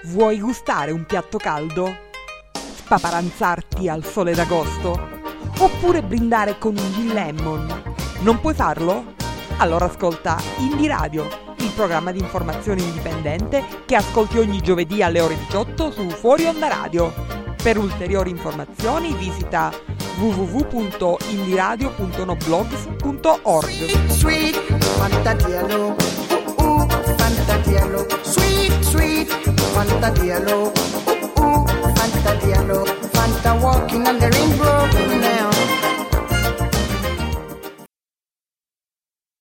Vuoi gustare un piatto caldo? Spaparanzarti al sole d'agosto? Oppure brindare con un gin lemon? Non puoi farlo? Allora ascolta Indie Radio, il programma di informazione indipendente che ascolti ogni giovedì alle ore 18 su Fuori Onda Radio. Per ulteriori informazioni visita www.indiradio.noblogs.org. Sweet, Fantadiello, Fantadiello, sweet, sweet, Fantadiello, Fantadiello, Fanta walking on the rainbow.